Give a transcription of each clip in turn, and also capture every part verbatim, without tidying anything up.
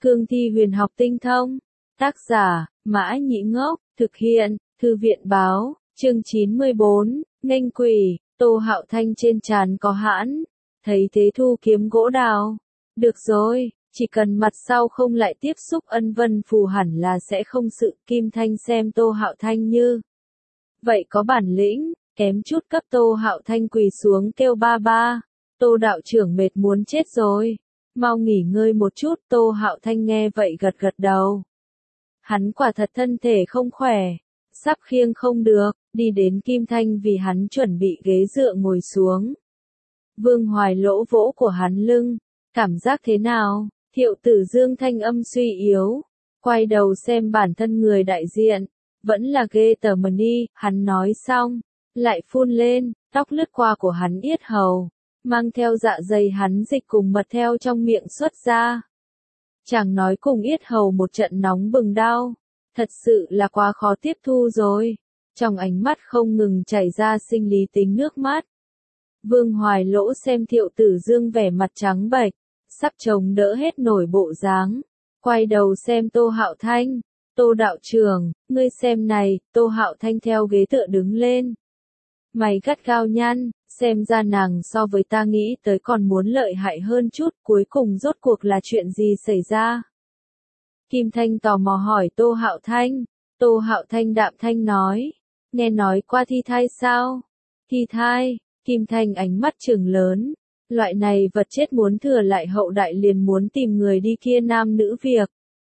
Cương thi huyền học tinh thông. Tác giả, Mã Nhĩ Ngốc, thực hiện, Thư viện Báo, chương chín mươi bốn, nghênh quỷ, Tô Hạo Thanh trên trán có hãn, thấy thế thu kiếm gỗ đào. Được rồi, chỉ cần mặt sau không lại tiếp xúc ân vân phù hẳn là sẽ không sự. Kim Thanh xem Tô Hạo Thanh như vậy có bản lĩnh, kém chút cấp Tô Hạo Thanh quỳ xuống kêu ba ba. Tô đạo trưởng mệt muốn chết rồi, mau nghỉ ngơi một chút. Tô Hạo Thanh nghe vậy gật gật đầu. Hắn quả thật thân thể không khỏe, sắp khiêng không được, đi đến Kim Thanh vì hắn chuẩn bị ghế dựa ngồi xuống. Vương Hoài lỗ vỗ của hắn lưng, cảm giác thế nào? Thiệu Tử Dương thanh âm suy yếu, quay đầu xem bản thân người đại diện, vẫn là ghê tởm đi. Hắn nói xong, lại phun lên, tóc lướt qua của hắn yết hầu, mang theo dạ dày hắn dịch cùng mật theo trong miệng xuất ra. Chàng nói cùng yết hầu một trận nóng bừng đau, thật sự là quá khó tiếp thu rồi. Trong ánh mắt không ngừng chảy ra sinh lý tính nước mắt. Vương Hoài lỗ xem Thiệu Tử Dương vẻ mặt trắng bệch, sắp chống đỡ hết nổi bộ dáng, quay đầu xem Tô Hạo Thanh. Tô đạo trưởng, ngươi xem này. Tô Hạo Thanh theo ghế tựa đứng lên, mày gắt gao nhăn, xem ra nàng so với ta nghĩ tới còn muốn lợi hại hơn chút. Cuối cùng rốt cuộc là chuyện gì xảy ra? Kim Thanh tò mò hỏi Tô Hạo Thanh. Tô Hạo Thanh đạm thanh nói, nghe nói qua thi thai sao? Thi thai? Kim Thanh ánh mắt trừng lớn, loại này vật chết muốn thừa lại hậu đại liền muốn tìm người đi kia nam nữ việc.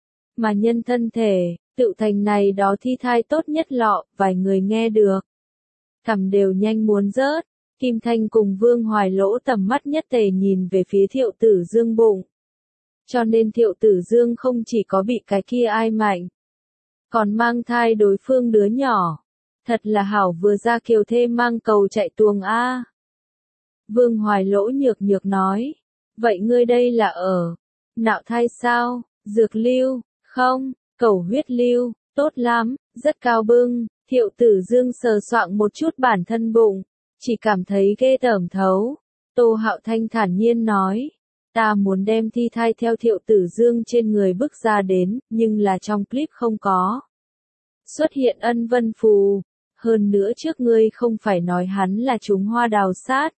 Mà nhân thân thể, tự thành này đó thi thai tốt nhất lọ. Vài người nghe được, cằm đều nhanh muốn rớt. Kim Thanh cùng Vương Hoài lỗ tầm mắt nhất tề nhìn về phía Thiệu Tử Dương bụng. Cho nên Thiệu Tử Dương không chỉ có bị cái kia ai mạnh, còn mang thai đối phương đứa nhỏ. Thật là hảo vừa ra kiều thê mang cầu chạy tuồng a. Vương Hoài lỗ nhược nhược nói, vậy ngươi đây là ở nạo thai sao? Dược lưu? Không, cầu huyết lưu. Tốt lắm, rất cao bưng. Thiệu Tử Dương sờ soạng một chút bản thân bụng, chỉ cảm thấy ghê tởm thấu. Tô Hạo Thanh thản nhiên nói, ta muốn đem thi thai theo Thiệu Tử Dương trên người bước ra đến, nhưng là trong clip không có xuất hiện ân vân phù. Hơn nữa trước ngươi không phải nói hắn là chúng hoa đào sát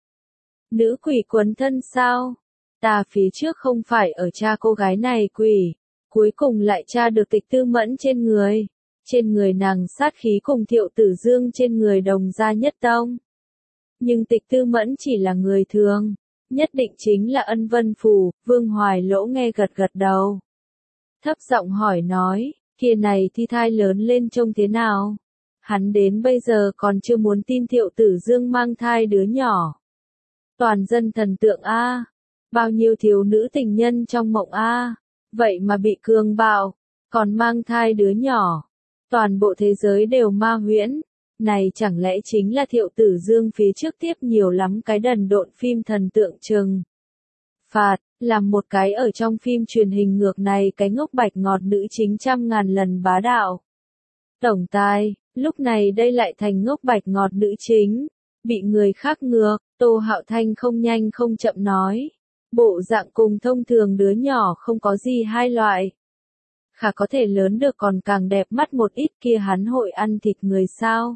nữ quỷ quấn thân sao? Ta phía trước không phải ở tra cô gái này quỷ, cuối cùng lại tra được Tịch Tư Mẫn trên người. Trên người nàng sát khí cùng Thiệu Tử Dương trên người đồng gia nhất tông. Nhưng Tịch Tư Mẫn chỉ là người thường, nhất định chính là ân vân phù. Vương Hoài lỗ nghe gật gật đầu, thấp giọng hỏi nói, kia này thi thai lớn lên trông thế nào? Hắn đến bây giờ còn chưa muốn tin Thiệu Tử Dương mang thai đứa nhỏ. Toàn dân thần tượng a, bao nhiêu thiếu nữ tình nhân trong mộng a, vậy mà bị cường bạo, còn mang thai đứa nhỏ. Toàn bộ thế giới đều ma huyễn, này chẳng lẽ chính là Thiệu Tử Dương phía trước tiếp nhiều lắm cái đần độn phim thần tượng trừng phạt, làm một cái ở trong phim truyền hình ngược này cái ngốc bạch ngọt nữ chính trăm ngàn lần bá đạo. Tổng tài, lúc này đây lại thành ngốc bạch ngọt nữ chính, bị người khác ngược. Tô Hạo Thanh không nhanh không chậm nói, bộ dạng cùng thông thường đứa nhỏ không có gì hai loại. Khả có thể lớn được còn càng đẹp mắt một ít. Kia hắn hội ăn thịt người sao?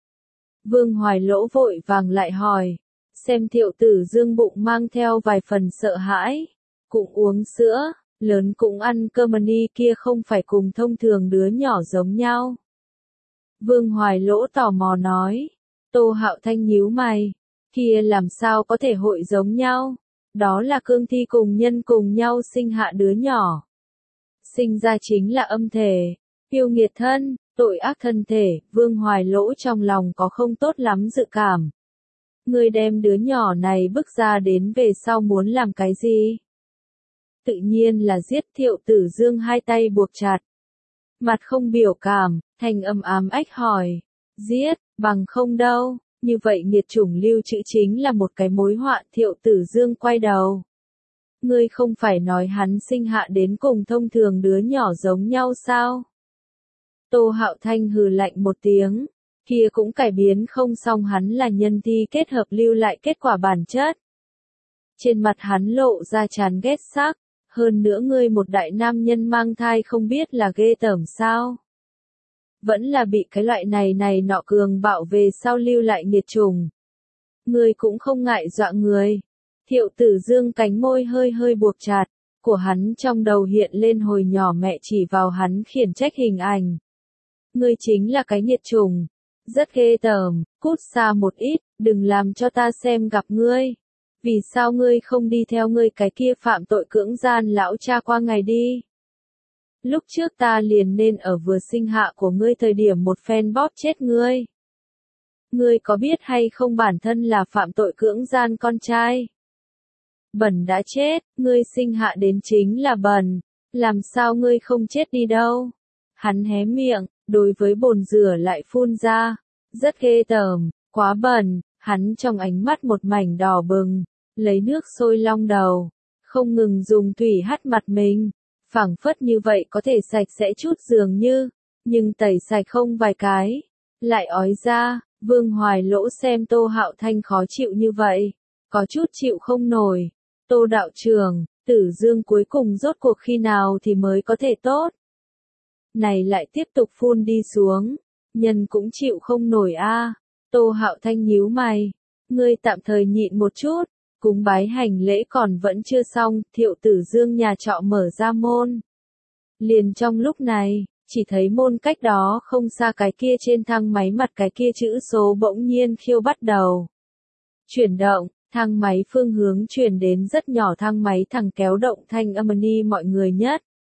Vương Hoài lỗ vội vàng lại hỏi, xem Thiệu Tử Dương bụng mang theo vài phần sợ hãi. Cũng uống sữa, lớn cũng ăn cơm đi, kia không phải cùng thông thường đứa nhỏ giống nhau. Vương Hoài lỗ tò mò nói. Tô Hạo Thanh nhíu mày, kia làm sao có thể hội giống nhau? Đó là cương thi cùng nhân cùng nhau sinh hạ đứa nhỏ. Sinh ra chính là âm thể, yêu nghiệt thân, tội ác thân thể. Vương Hoài lỗ trong lòng có không tốt lắm dự cảm. Ngươi đem đứa nhỏ này bước ra đến về sau muốn làm cái gì? Tự nhiên là giết. Thiệu Tử Dương hai tay buộc chặt, mặt không biểu cảm, thanh âm ám ách hỏi, giết, bằng không đâu. Như vậy nghiệt chủng lưu trữ chính là một cái mối họa. Thiệu Tử Dương quay đầu, ngươi không phải nói hắn sinh hạ đến cùng thông thường đứa nhỏ giống nhau sao? Tô Hạo Thanh hừ lạnh một tiếng, kia cũng cải biến không xong, hắn là nhân thi kết hợp lưu lại kết quả bản chất. Trên mặt hắn lộ ra chán ghét sắc, Hơn nữa ngươi một đại nam nhân mang thai không biết là ghê tởm sao. Vẫn là bị cái loại này này nọ cường bạo về sau lưu lại nghiệt trùng. Ngươi cũng không ngại dọa người. Thiệu Tử Dương cánh môi hơi hơi buộc chặt, của hắn trong đầu hiện lên hồi nhỏ mẹ chỉ vào hắn khiển trách hình ảnh. Ngươi chính là cái nghiệt trùng, rất ghê tởm, cút xa một ít, đừng làm cho ta xem gặp ngươi. Vì sao ngươi không đi theo ngươi cái kia phạm tội cưỡng gian lão cha qua ngày đi? Lúc trước ta liền nên ở vừa sinh hạ của ngươi thời điểm một phen bóp chết ngươi. Ngươi có biết hay không bản thân là phạm tội cưỡng gian con trai? Bẩn đã chết, ngươi sinh hạ đến chính là bẩn, làm sao ngươi không chết đi đâu? Hắn hé miệng, đối với bồn rửa lại phun ra, rất ghê tởm, quá bẩn, hắn trong ánh mắt một mảnh đỏ bừng, lấy nước sôi long đầu, không ngừng dùng thủy hắt mặt mình, phảng phất như vậy có thể sạch sẽ chút dường như, nhưng tẩy sạch không vài cái, lại ói ra. Vương Hoài Lỗ xem Tô Hạo Thanh khó chịu như vậy, có chút chịu không nổi. Tô đạo trưởng, Tử Dương cuối cùng rốt cuộc khi nào thì mới có thể tốt? Này lại tiếp tục phun đi xuống, nhân cũng chịu không nổi a. À. Tô Hạo Thanh nhíu mày, ngươi tạm thời nhịn một chút, cúng bái hành lễ còn vẫn chưa xong, Thiệu Tử Dương nhà trọ mở ra môn. Liền trong lúc này, chỉ thấy môn cách đó không xa cái kia trên thang máy mặt cái kia chữ số bỗng nhiên khiêu bắt đầu. Chuyển động, thang máy phương hướng chuyển đến rất nhỏ thang máy thẳng kéo động thanh âm ni mọi người nhất.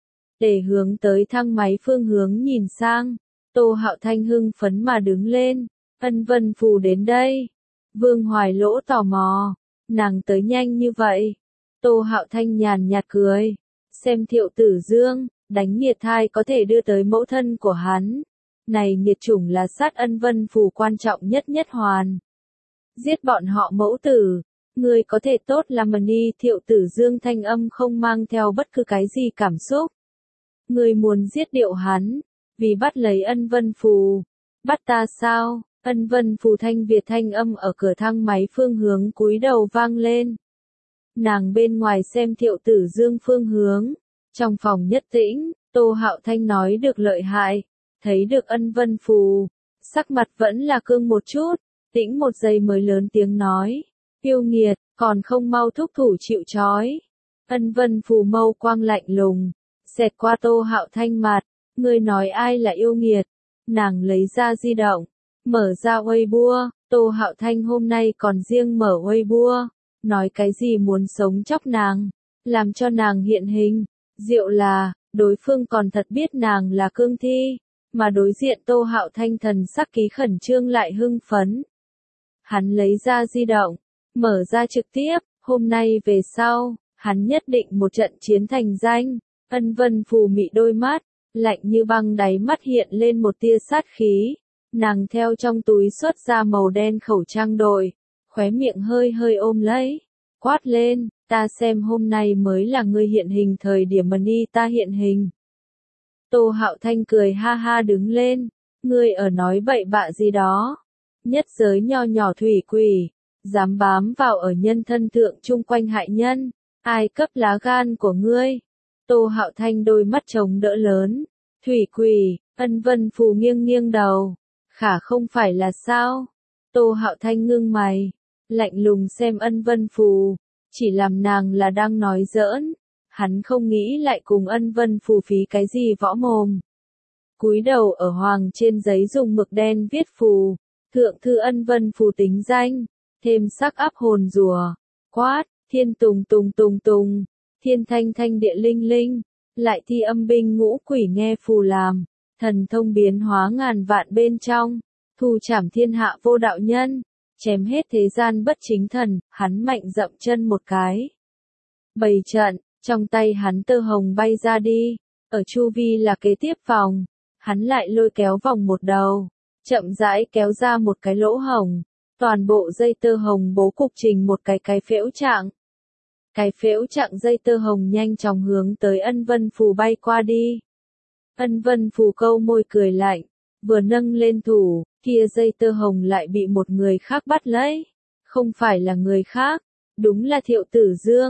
Để hướng tới thang máy phương hướng nhìn sang, Tô Hạo Thanh hưng phấn mà đứng lên, Ân Vân Phù đến đây. Vương Hoài Lỗ tò mò, nàng tới nhanh như vậy. Tô Hạo Thanh nhàn nhạt cười, xem Thiệu Tử Dương. Đánh nghiệt thai có thể đưa tới mẫu thân của hắn. Này nghiệt chủng là sát Ân Vân Phù quan trọng nhất nhất hoàn. Giết bọn họ mẫu tử. Người có thể tốt làm ni. Thiệu Tử Dương thanh âm không mang theo bất cứ cái gì cảm xúc. Người muốn giết điệu hắn. Vì bắt lấy Ân Vân Phù. Bắt ta sao? Ân Vân Phù thanh Việt thanh âm ở cửa thang máy phương hướng cúi đầu vang lên. Nàng bên ngoài xem Thiệu Tử Dương phương hướng. Trong phòng nhất tĩnh, Tô Hạo Thanh nói được lợi hại, thấy được Ân Vân Phù, sắc mặt vẫn là cương một chút, tĩnh một giây mới lớn tiếng nói, yêu nghiệt, còn không mau thúc thủ chịu trói. Ân Vân Phù mâu quang lạnh lùng, xẹt qua Tô Hạo Thanh mặt, ngươi nói ai là yêu nghiệt? Nàng lấy ra di động, mở ra Weibo, Tô Hạo Thanh hôm nay còn riêng mở Weibo, nói cái gì muốn sống chóc nàng, làm cho nàng hiện hình. Diệu là, đối phương còn thật biết nàng là cương thi, mà đối diện Tô Hạo Thanh thần sắc ký khẩn trương lại hưng phấn. Hắn lấy ra di động, mở ra trực tiếp, hôm nay về sau, hắn nhất định một trận chiến thành danh. Ân Vân Phù mị đôi mắt, lạnh như băng đáy mắt hiện lên một tia sát khí, nàng theo trong túi xuất ra màu đen khẩu trang đội, khóe miệng hơi hơi ôm lấy, quát lên. Ta xem hôm nay mới là ngươi hiện hình thời điểm mà ni ta hiện hình. Tô Hạo Thanh cười ha ha đứng lên, ngươi ở nói bậy bạ gì đó. Nhất giới nho nhỏ thủy quỷ, dám bám vào ở nhân thân thượng chung quanh hại nhân, ai cấp lá gan của ngươi. Tô Hạo Thanh đôi mắt trống đỡ lớn, thủy quỷ, Ân Vân Phù nghiêng nghiêng đầu, khả không phải là sao. Tô Hạo Thanh ngưng mày, lạnh lùng xem Ân Vân Phù. Chỉ làm nàng là đang nói giỡn, hắn không nghĩ lại cùng Ân Vân Phù phí cái gì võ mồm. Cúi đầu ở hoàng trên giấy dùng mực đen viết phù, thượng thư Ân Vân Phù tính danh, thêm sắc áp hồn rùa, quát, thiên tùng tùng tùng tùng, thiên thanh thanh địa linh linh, lại thi âm binh ngũ quỷ nghe phù làm, thần thông biến hóa ngàn vạn bên trong, thù trảm thiên hạ vô đạo nhân. Chém hết thế gian bất chính thần, hắn mạnh dậm chân một cái. Bày trận, trong tay hắn tơ hồng bay ra đi, ở chu vi là kế tiếp vòng, hắn lại lôi kéo vòng một đầu, chậm rãi kéo ra một cái lỗ hổng, toàn bộ dây tơ hồng bố cục trình một cái cái phễu trạng. Cái phễu trạng dây tơ hồng nhanh chóng hướng tới Ân Vân Phù bay qua đi. Ân Vân Phù câu môi cười lạnh, vừa nâng lên thủ, kia dây tơ hồng lại bị một người khác bắt lấy. Không phải là người khác, đúng là Thiệu Tử Dương.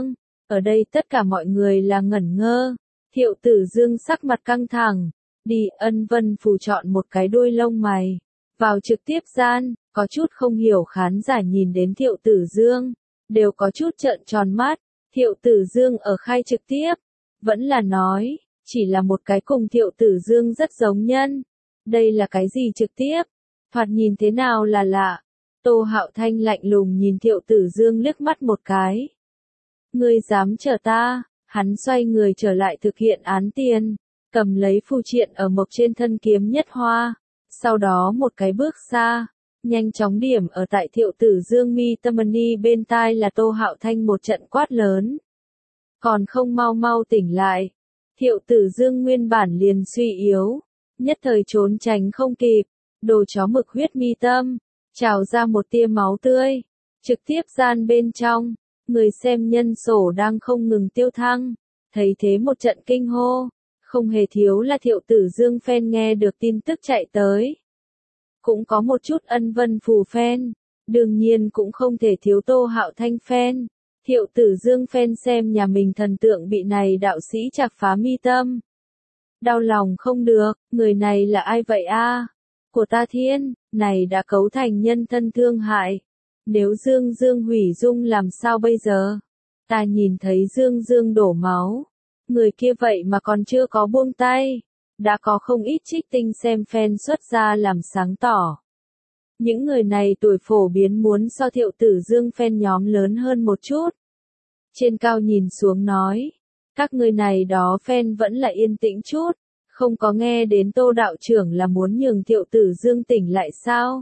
Ở đây tất cả mọi người là ngẩn ngơ. Thiệu Tử Dương sắc mặt căng thẳng. Đi, Ân Vân Phù chọn một cái đuôi lông mày. Vào trực tiếp gian, có chút không hiểu khán giả nhìn đến Thiệu Tử Dương. Đều có chút trợn tròn mắt. Thiệu Tử Dương ở khai trực tiếp. Vẫn là nói, chỉ là một cái cùng Thiệu Tử Dương rất giống nhân. Đây là cái gì trực tiếp? Thoạt nhìn thế nào là lạ? Tô Hạo Thanh lạnh lùng nhìn Thiệu Tử Dương liếc mắt một cái. Ngươi dám chờ ta? Hắn xoay người trở lại thực hiện án tiền, cầm lấy phù triện ở mộc trên thân kiếm nhất hoa, sau đó một cái bước xa, nhanh chóng điểm ở tại Thiệu Tử Dương mi tâm ni bên tai là Tô Hạo Thanh một trận quát lớn. Còn không mau mau tỉnh lại. Thiệu Tử Dương nguyên bản liền suy yếu, nhất thời trốn tránh không kịp, đồ chó mực huyết mi tâm, trào ra một tia máu tươi, trực tiếp gian bên trong. Người xem nhân sổ đang không ngừng tiêu thăng, thấy thế một trận kinh hô, không hề thiếu là Thiệu Tử Dương fan nghe được tin tức chạy tới. Cũng có một chút Ân Vân Phù fan, đương nhiên cũng không thể thiếu Tô Hạo Thanh fan. Thiệu Tử Dương fan xem nhà mình thần tượng bị này đạo sĩ chạc phá mi tâm. Đau lòng không được, người này là ai vậy a? Của ta thiên, này đã cấu thành nhân thân thương hại. Nếu Dương Dương hủy dung làm sao bây giờ? Ta nhìn thấy Dương Dương đổ máu. Người kia vậy mà còn chưa có buông tay. Đã có không ít trích tinh xem fan xuất ra làm sáng tỏ. Những người này tuổi phổ biến muốn so Thiệu Tử Dương fan nhóm lớn hơn một chút. Trên cao nhìn xuống nói. Các người này đó fan vẫn là yên tĩnh chút. Không có nghe đến Tô đạo trưởng là muốn nhường Thiệu Tử Dương tỉnh lại sao?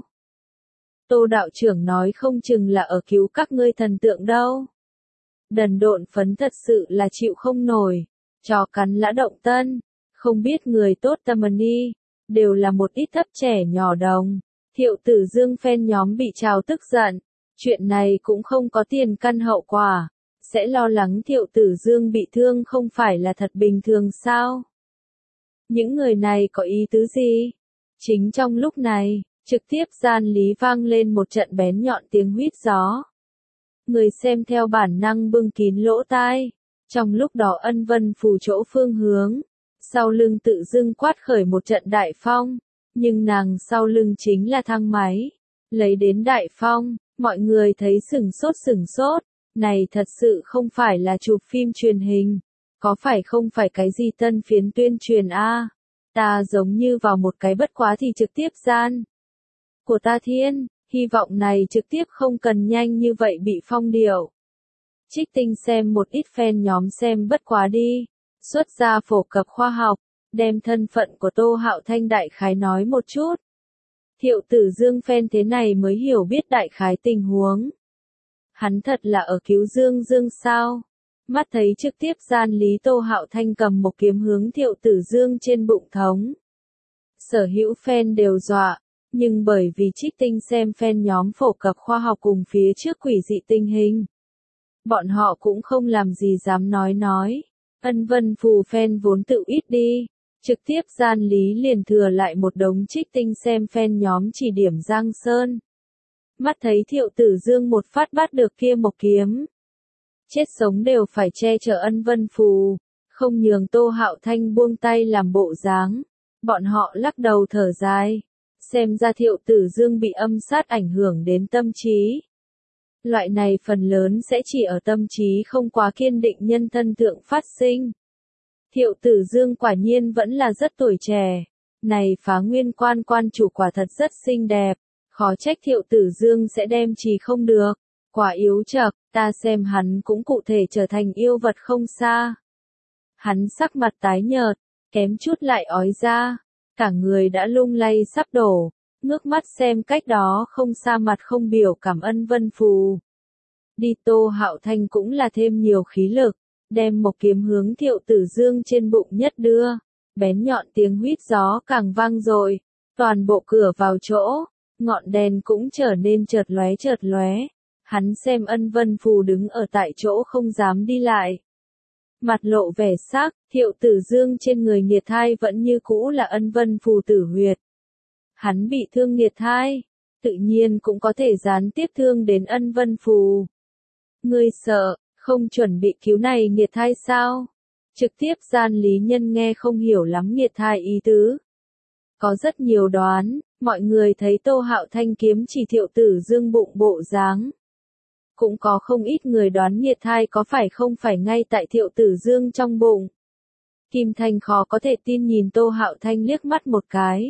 Tô đạo trưởng nói không chừng là ở cứu các ngươi thần tượng đâu. Đần độn phấn thật sự là chịu không nổi. Chó cắn lã động tân. Không biết người tốt tâm ni. Đều là một ít thấp trẻ nhỏ đồng. Thiệu Tử Dương fan nhóm bị trào tức giận. Chuyện này cũng không có tiền căn hậu quả. Sẽ lo lắng Thiệu Tử Dương bị thương không phải là thật bình thường sao? Những người này có ý tứ gì? Chính trong lúc này, trực tiếp gian lý vang lên một trận bén nhọn tiếng huýt gió. Người xem theo bản năng bưng kín lỗ tai. Trong lúc đó Ân Vân Phù chỗ phương hướng. Sau lưng tự dưng quát khởi một trận đại phong. Nhưng nàng sau lưng chính là thang máy. Lấy đến đại phong, mọi người thấy sửng sốt sửng sốt. Này thật sự không phải là chụp phim truyền hình. Có phải không phải cái gì tân phiến tuyên truyền a? Ta giống như vào một cái bất quá thì trực tiếp gian. Của ta thiên, hy vọng này trực tiếp không cần nhanh như vậy bị phong điệu. Trích tinh xem một ít fan nhóm xem bất quá đi. Xuất ra phổ cập khoa học, đem thân phận của Tô Hạo Thanh đại khái nói một chút. Thiệu Tử Dương fan thế này mới hiểu biết đại khái tình huống. Hắn thật là ở cứu Dương Dương sao? Mắt thấy trực tiếp gian lý Tô Hạo Thanh cầm một kiếm hướng Thiệu Tử Dương trên bụng thống. Sở hữu fan đều dọa, nhưng bởi vì trích tinh xem fan nhóm phổ cập khoa học cùng phía trước quỷ dị tình hình. Bọn họ cũng không làm gì dám nói nói. Ân Vân Phù fan vốn tự ít đi. Trực tiếp gian lý liền thừa lại một đống trích tinh xem fan nhóm chỉ điểm Giang Sơn. Mắt thấy Thiệu Tử Dương một phát bắt được kia một kiếm. Chết sống đều phải che chở Ân Vân Phù, không nhường Tô Hạo Thanh buông tay làm bộ dáng. Bọn họ lắc đầu thở dài, xem ra Thiệu Tử Dương bị âm sát ảnh hưởng đến tâm trí. Loại này phần lớn sẽ chỉ ở tâm trí không quá kiên định nhân thân thượng phát sinh. Thiệu Tử Dương quả nhiên vẫn là rất tuổi trẻ. Này Phá Nguyên quan quan chủ quả thật rất xinh đẹp. Khó trách Thiệu Tử Dương sẽ đem trì không được. Quả yếu chậc, ta xem hắn cũng cụ thể trở thành yêu vật không xa. Hắn sắc mặt tái nhợt, kém chút lại ói ra. Cả người đã lung lay sắp đổ. Ngước mắt xem cách đó không xa mặt không biểu cảm Ân Vân Phù. Đi Tô Hạo Thanh cũng là thêm nhiều khí lực. Đem một kiếm hướng Thiệu Tử Dương trên bụng nhất đưa. Bén nhọn tiếng huýt gió càng vang dội. Toàn bộ cửa vào chỗ. Ngọn đèn cũng trở nên chợt lóe chợt lóe. Hắn xem Ân Vân Phù đứng ở tại chỗ không dám đi lại. Mặt lộ vẻ sắc, Thiệu Tử Dương trên người nghiệt thai vẫn như cũ là Ân Vân Phù tử huyệt. Hắn bị thương nghiệt thai, tự nhiên cũng có thể gián tiếp thương đến Ân Vân Phù. Ngươi sợ, Không chuẩn bị cứu này nghiệt thai sao? Trực tiếp gian lý nhân nghe không hiểu lắm nghiệt thai ý tứ. Có rất nhiều đoán, mọi người thấy Tô Hạo Thanh kiếm chỉ Thiệu Tử Dương bụng bộ dáng. Cũng có không ít người đoán nghiệt thai có phải không phải ngay tại Thiệu Tử Dương trong bụng. Kim Thanh khó có thể tin nhìn Tô Hạo Thanh liếc mắt một cái.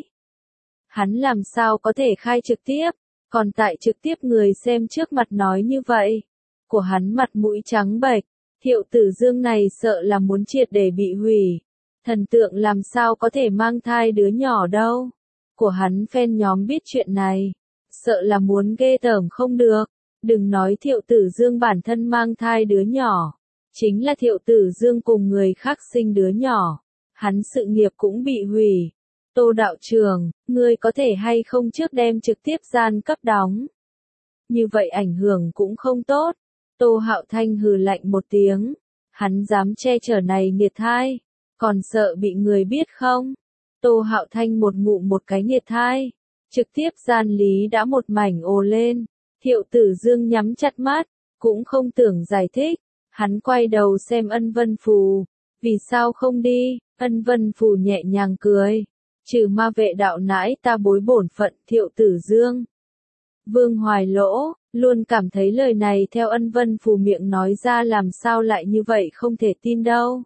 Hắn làm sao có thể khai trực tiếp, còn tại trực tiếp người xem trước mặt nói như vậy. Của hắn mặt mũi trắng bệch, Thiệu Tử Dương này sợ là muốn triệt để bị hủy. Thần tượng làm sao có thể mang thai đứa nhỏ đâu. Của hắn fan nhóm biết chuyện này, sợ là muốn ghê tởm không được. Đừng nói Thiệu Tử Dương bản thân mang thai đứa nhỏ, chính là Thiệu Tử Dương cùng người khác sinh đứa nhỏ, hắn sự nghiệp cũng bị hủy. Tô đạo trưởng, ngươi có thể hay không trước đem trực tiếp gian cấp đóng. Như vậy ảnh hưởng cũng không tốt. Tô Hạo Thanh hừ lạnh một tiếng, hắn dám che chở này nghiệt thai, còn sợ bị người biết không? Tô Hạo Thanh một ngụm một cái nghiệt thai, trực tiếp gian lý đã một mảnh ồ lên. Thiệu Tử Dương nhắm chặt mắt, cũng không tưởng giải thích, hắn quay đầu xem Ân Vân Phù, vì sao không đi? Ân Vân Phù nhẹ nhàng cười, trừ ma vệ đạo nãi ta bối bổn phận Thiệu Tử Dương. Vương Hoài Lỗ, luôn cảm thấy lời này theo Ân Vân Phù miệng nói ra làm sao lại như vậy không thể tin đâu.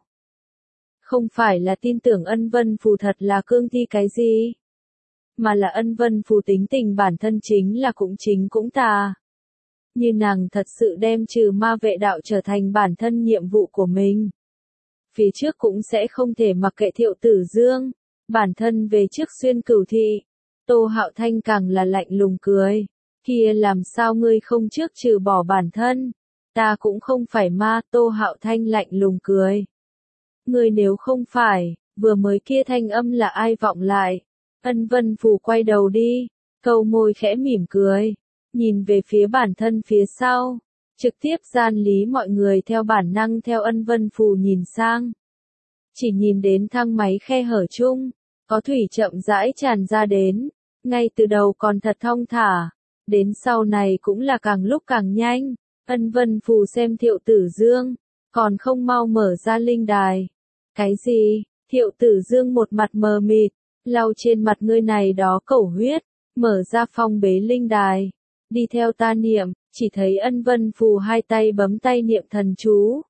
Không phải là tin tưởng Ân Vân Phù thật là cương thi cái gì, mà là Ân Vân Phù tính tình bản thân chính là cũng chính cũng tà. Như nàng thật sự đem trừ ma vệ đạo trở thành bản thân nhiệm vụ của mình. Phía trước cũng sẽ không thể mặc kệ Thiệu Tử Dương, bản thân về trước xuyên cửu thị. Tô Hạo Thanh càng là lạnh lùng cười, kia làm sao ngươi không trước trừ bỏ bản thân, ta cũng không phải ma. Tô Hạo Thanh lạnh lùng cười. Ngươi nếu không phải, vừa mới kia thanh âm là ai vọng lại? Ân Vân Phù quay đầu đi, câu môi khẽ mỉm cười, nhìn về phía bản thân phía sau, trực tiếp gian lý mọi người theo bản năng theo Ân Vân Phù nhìn sang. Chỉ nhìn đến thang máy khe hở chung, có thủy chậm rãi tràn ra đến, ngay từ đầu còn thật thong thả, đến sau này cũng là càng lúc càng nhanh. Ân Vân Phù xem Thiệu Tử Dương, còn không mau mở ra linh đài. Cái gì? Thiệu Tử Dương một mặt mờ mịt, lau trên mặt ngươi này đó cẩu huyết, mở ra phong bế linh đài. Đi theo ta niệm, chỉ thấy Ân Vân Phù hai tay bấm tay niệm thần chú.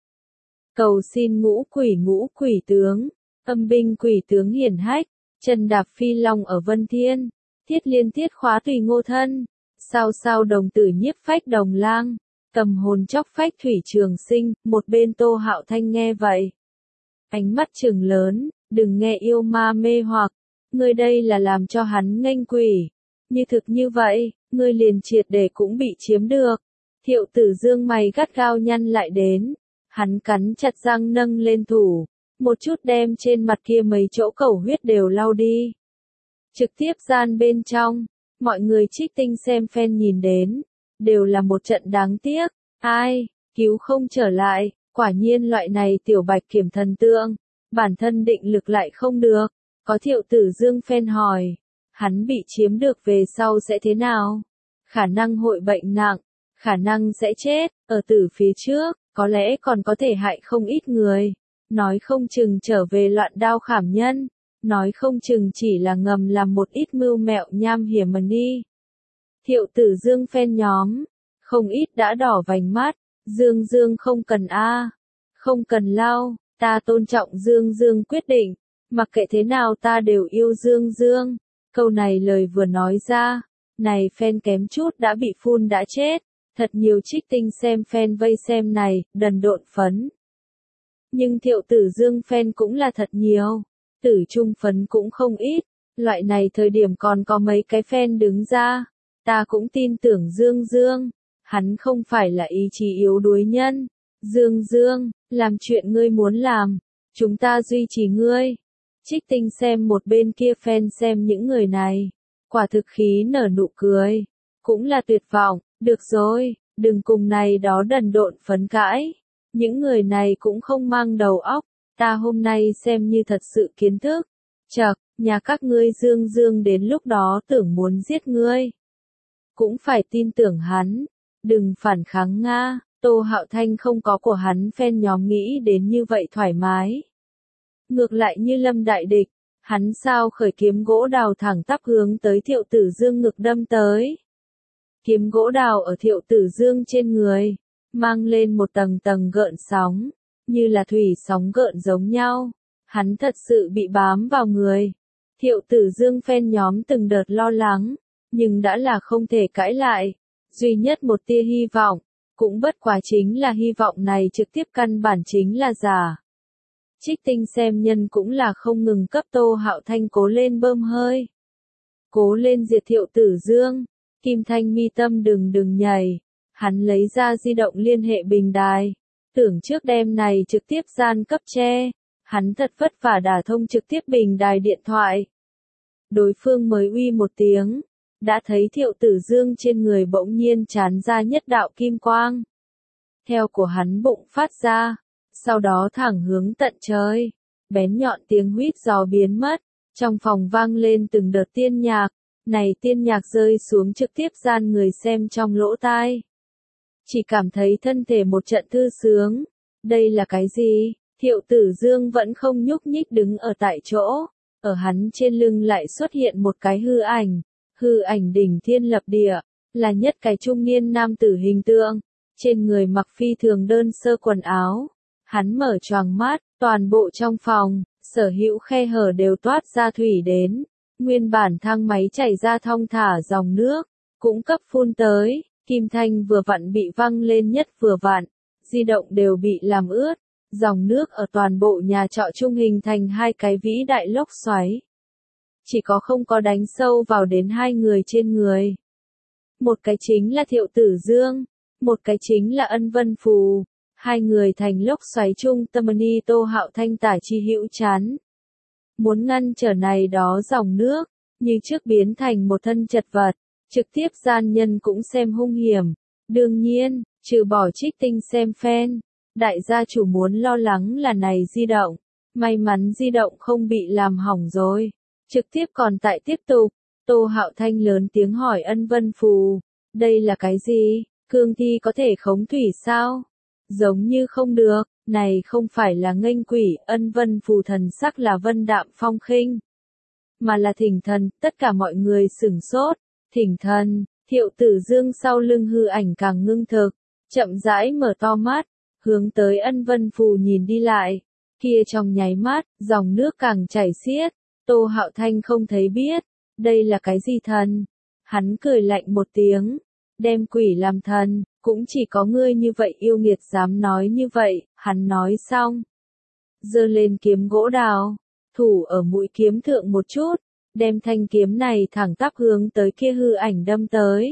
Cầu xin ngũ quỷ ngũ quỷ tướng, âm binh quỷ tướng hiển hách, chân đạp phi long ở vân thiên, thiết liên tiết khóa tùy ngô thân, sao sao đồng tử nhiếp phách đồng lang, cầm hồn chóc phách thủy trường sinh. Một bên Tô Hạo Thanh nghe vậy, ánh mắt trừng lớn, đừng nghe yêu ma mê hoặc, ngươi đây là làm cho hắn nghênh quỷ. Như thực như vậy, ngươi liền triệt để cũng bị chiếm được. Thiệu Tử Dương mày gắt gao nhăn lại đến, hắn cắn chặt răng nâng lên thủ, một chút đem trên mặt kia mấy chỗ cẩu huyết đều lau đi. Trực tiếp gian bên trong, mọi người trích tinh xem fan nhìn đến, đều là một trận đáng tiếc, ai, cứu không trở lại, quả nhiên loại này tiểu bạch kiểm thần tượng, bản thân định lực lại không được. Có Thiệu Tử Dương fan hỏi, hắn bị chiếm được về sau sẽ thế nào? Khả năng hội bệnh nặng, khả năng sẽ chết, ở tử phía trước, có lẽ còn có thể hại không ít người. Nói không chừng trở về loạn đao khảm nhân, nói không chừng chỉ là ngầm làm một ít mưu mẹo nham hiểm mà đi. Thiệu Tử Dương fan nhóm, không ít đã đỏ vành mắt, Dương Dương không cần a, không cần lao, ta tôn trọng Dương Dương quyết định, mặc kệ thế nào ta đều yêu Dương Dương. Câu này lời vừa nói ra, này fan kém chút đã bị phun đã chết, thật nhiều trích tinh xem fan vây xem này, đần độn phấn. Nhưng Thiệu Tử Dương fan cũng là thật nhiều, tử trung phấn cũng không ít, loại này thời điểm còn có mấy cái fan đứng ra, ta cũng tin tưởng Dương Dương, hắn không phải là ý chí yếu đuối nhân. Dương Dương, làm chuyện ngươi muốn làm, chúng ta duy trì ngươi. Trích tinh xem một bên kia fan xem những người này, quả thực khí nở nụ cười, cũng là tuyệt vọng. Được rồi, đừng cùng này đó đần độn phấn cãi, những người này cũng không mang đầu óc, ta hôm nay xem như thật sự kiến thức. Chậc, nhà các ngươi Dương Dương đến lúc đó tưởng muốn giết ngươi, cũng phải tin tưởng hắn, đừng phản kháng Nga. Tô Hạo Thanh không có của hắn fan nhóm nghĩ đến như vậy thoải mái. Ngược lại như lâm đại địch, hắn sao khởi kiếm gỗ đào thẳng tắp hướng tới Thiệu Tử Dương ngực đâm tới. Kiếm gỗ đào ở Thiệu Tử Dương trên người, mang lên một tầng tầng gợn sóng, như là thủy sóng gợn giống nhau. Hắn thật sự bị bám vào người. Thiệu Tử Dương fan nhóm từng đợt lo lắng, nhưng đã là không thể cãi lại. Duy nhất một tia hy vọng, cũng bất quá chính là hy vọng này trực tiếp căn bản chính là giả. Trích Tinh xem nhân cũng là không ngừng cấp Tô Hạo Thanh cố lên bơm hơi. Cố lên diệt Thiệu Tử Dương. Kim Thanh mi tâm đừng đừng nhảy. Hắn lấy ra di động liên hệ bình đài. Tưởng trước đêm này trực tiếp gian cấp che. Hắn thật vất vả đả thông trực tiếp bình đài điện thoại. Đối phương mới uy một tiếng. Đã thấy Thiệu Tử Dương trên người bỗng nhiên tràn ra nhất đạo kim quang. Theo của hắn bụng phát ra. Sau đó thẳng hướng tận trời. Bén nhọn tiếng huýt gió biến mất. Trong phòng vang lên từng đợt tiên nhạc. Này tiên nhạc rơi xuống trực tiếp gian người xem trong lỗ tai. Chỉ cảm thấy thân thể một trận thư sướng. Đây là cái gì? Thiệu Tử Dương vẫn không nhúc nhích đứng ở tại chỗ. Ở hắn trên lưng lại xuất hiện một cái hư ảnh. Hư ảnh đỉnh thiên lập địa. Là nhất cái trung niên nam tử hình tượng. Trên người mặc phi thường đơn sơ quần áo. Hắn mở choàng mắt, toàn bộ trong phòng, sở hữu khe hở đều toát ra thủy đến. Nguyên bản thang máy chảy ra thong thả dòng nước, cũng cấp phun tới. Kim Thanh vừa vặn bị văng lên nhất vừa vặn. Di động đều bị làm ướt. Dòng nước ở toàn bộ nhà trọ trung hình thành hai cái vĩ đại lốc xoáy. Chỉ có không có đánh sâu vào đến hai người trên người. Một cái chính là Thiệu Tử Dương, một cái chính là Ân Vân Phù. Hai người thành lốc xoáy chung tâm ni Tô Hạo Thanh tả chi hữu chán. Muốn ngăn trở này đó dòng nước, như trước biến thành một thân chật vật, trực tiếp gian nhân cũng xem hung hiểm. Đương nhiên, trừ bỏ Trích Tinh xem fan, đại gia chủ muốn lo lắng là này di động. May mắn di động không bị làm hỏng rồi. Trực tiếp còn tại tiếp tục, Tô Hạo Thanh lớn tiếng hỏi Ân Vân Phù, đây là cái gì? Cương thi có thể khống thủy sao? Giống như không được, này không phải là nghênh quỷ. Ân Vân Phù thần sắc là vân đạm phong khinh, mà là thỉnh thần. Tất cả mọi người sửng sốt. Thỉnh thần. Thiệu Tử Dương sau lưng hư ảnh càng ngưng thực, chậm rãi mở to mắt, hướng tới Ân Vân Phù nhìn đi lại. Kia trong nháy mắt, dòng nước càng chảy xiết. Tô Hạo Thanh không thấy biết, đây là cái gì thần? Hắn cười lạnh một tiếng, đem quỷ làm thần, cũng chỉ có ngươi như vậy yêu nghiệt dám nói như vậy. Hắn nói xong, giơ lên kiếm gỗ đào, thủ ở mũi kiếm thượng một chút, đem thanh kiếm này thẳng tắp hướng tới kia hư ảnh đâm tới.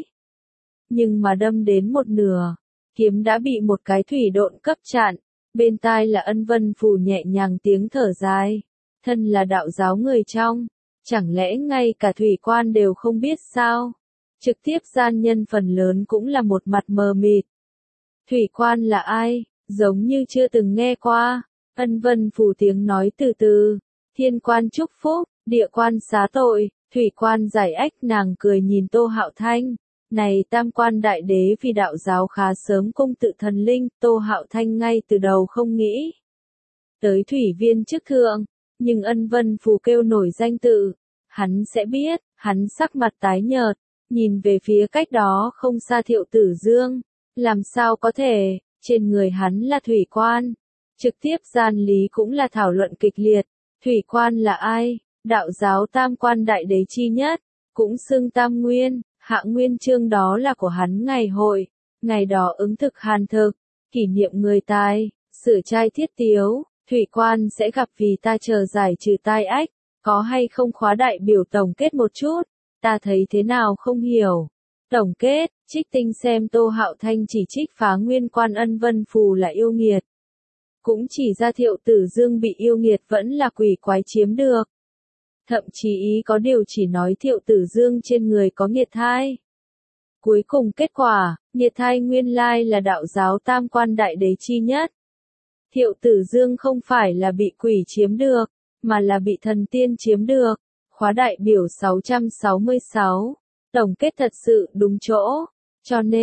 Nhưng mà đâm đến một nửa, kiếm đã bị một cái thủy độn cấp chặn. Bên tai là Ân Vân Phù nhẹ nhàng tiếng thở dài. Thân là đạo giáo người trong, chẳng lẽ ngay cả thủy quan đều không biết sao? Trực tiếp gian nhân phần lớn cũng là một mặt mờ mịt. Thủy quan là ai? Giống như chưa từng nghe qua. Ân Vân Phù tiếng nói từ từ. Thiên quan chúc phúc, địa quan xá tội, thủy quan giải ách. Nàng cười nhìn Tô Hạo Thanh. Này tam quan đại đế vì đạo giáo khá sớm cung tự thần linh. Tô Hạo Thanh ngay từ đầu không nghĩ tới thủy viên chức thượng. Nhưng Ân Vân Phù kêu nổi danh tự, hắn sẽ biết. Hắn sắc mặt tái nhợt, nhìn về phía cách đó không xa Thiệu Tử Dương. Làm sao có thể, trên người hắn là thủy quan. Trực tiếp gian lý cũng là thảo luận kịch liệt. Thủy quan là ai? Đạo giáo tam quan đại đế chi nhất, cũng xưng tam nguyên. Hạ nguyên chương đó là của hắn ngày hội. Ngày đó ứng thực hàn thực, kỷ niệm người tài, sửa trai thiết tiếu. Thủy quan sẽ gặp vì ta chờ giải trừ tai ách, có hay không khóa đại biểu tổng kết một chút, ta thấy thế nào không hiểu. Tổng kết, Trích Tinh xem Tô Hạo Thanh chỉ trích phá nguyên quan Ân Vân Phù là yêu nghiệt. Cũng chỉ ra Thiệu Tử Dương bị yêu nghiệt vẫn là quỷ quái chiếm được. Thậm chí ý có điều chỉ nói Thiệu Tử Dương trên người có nghiệt thai. Cuối cùng kết quả, nghiệt thai nguyên lai là đạo giáo tam quan đại đế chi nhất. Thiệu Tử Dương không phải là bị quỷ chiếm được, mà là bị thần tiên chiếm được. Khóa đại biểu sáu trăm sáu mươi sáu. Tổng kết thật sự đúng chỗ. Cho nên,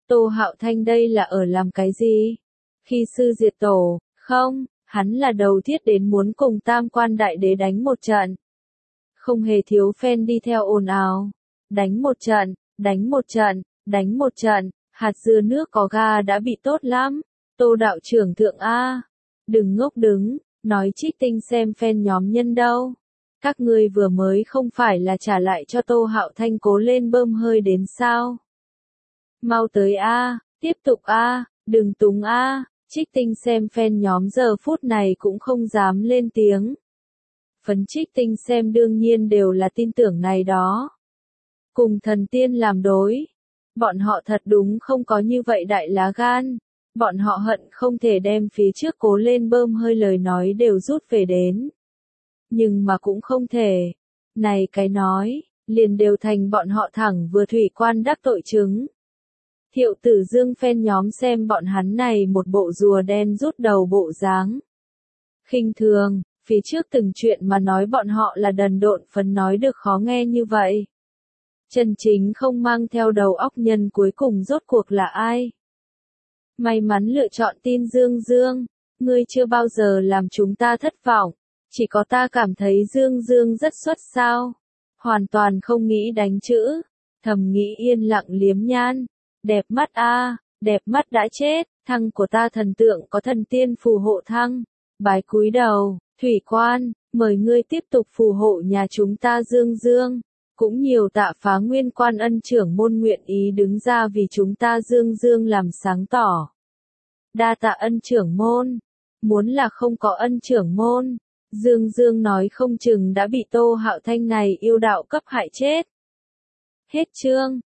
Tô Hạo Thanh đây là ở làm cái gì? Khi sư diệt tổ, không, hắn là đầu thiết đến muốn cùng tam quan đại đế đánh một trận. Không hề thiếu fan đi theo ồn ào. Đánh một trận, đánh một trận, đánh một trận, hạt dưa nước có ga đã bị tốt lắm. Tô đạo trưởng thượng A. Đừng ngốc đứng, nói Trích Tinh xem fan nhóm nhân đâu. Các ngươi vừa mới không phải là trả lại cho Tô Hạo Thanh cố lên bơm hơi đến sao? Mau tới A, tiếp tục A, đừng túng A. Trích Tinh xem fan nhóm giờ phút này cũng không dám lên tiếng. Phấn Trích Tinh xem đương nhiên đều là tin tưởng này đó. Cùng thần tiên làm đối. Bọn họ thật đúng không có như vậy đại lá gan. Bọn họ hận không thể đem phía trước cố lên bơm hơi lời nói đều rút về đến. Nhưng mà cũng không thể. Này cái nói, liền đều thành bọn họ thẳng vừa thủy quan đắc tội chứng. Thiệu Tử Dương phen nhóm xem bọn hắn này một bộ rùa đen rút đầu bộ dáng. Khinh thường, phía trước từng chuyện mà nói bọn họ là đần độn phấn nói được khó nghe như vậy. Chân chính không mang theo đầu óc nhân cuối cùng rốt cuộc là ai? May mắn lựa chọn tin Dương Dương, ngươi chưa bao giờ làm chúng ta thất vọng, chỉ có ta cảm thấy Dương Dương rất xuất sao. Hoàn toàn không nghĩ đánh chữ, thầm nghĩ yên lặng liếm nhan. Đẹp mắt a, đẹp mắt đã chết, thăng của ta thần tượng có thần tiên phù hộ thăng. Bái cúi đầu, thủy quan, mời ngươi tiếp tục phù hộ nhà chúng ta Dương Dương. Cũng nhiều tạ Phá Nguyên Quan ân trưởng môn nguyện ý đứng ra vì chúng ta Dương Dương làm sáng tỏ. Đa tạ ân trưởng môn, muốn là không có ân trưởng môn, Dương Dương nói không chừng đã bị Tô Hạo Thanh này yêu đạo cấp hại chết. Hết chương.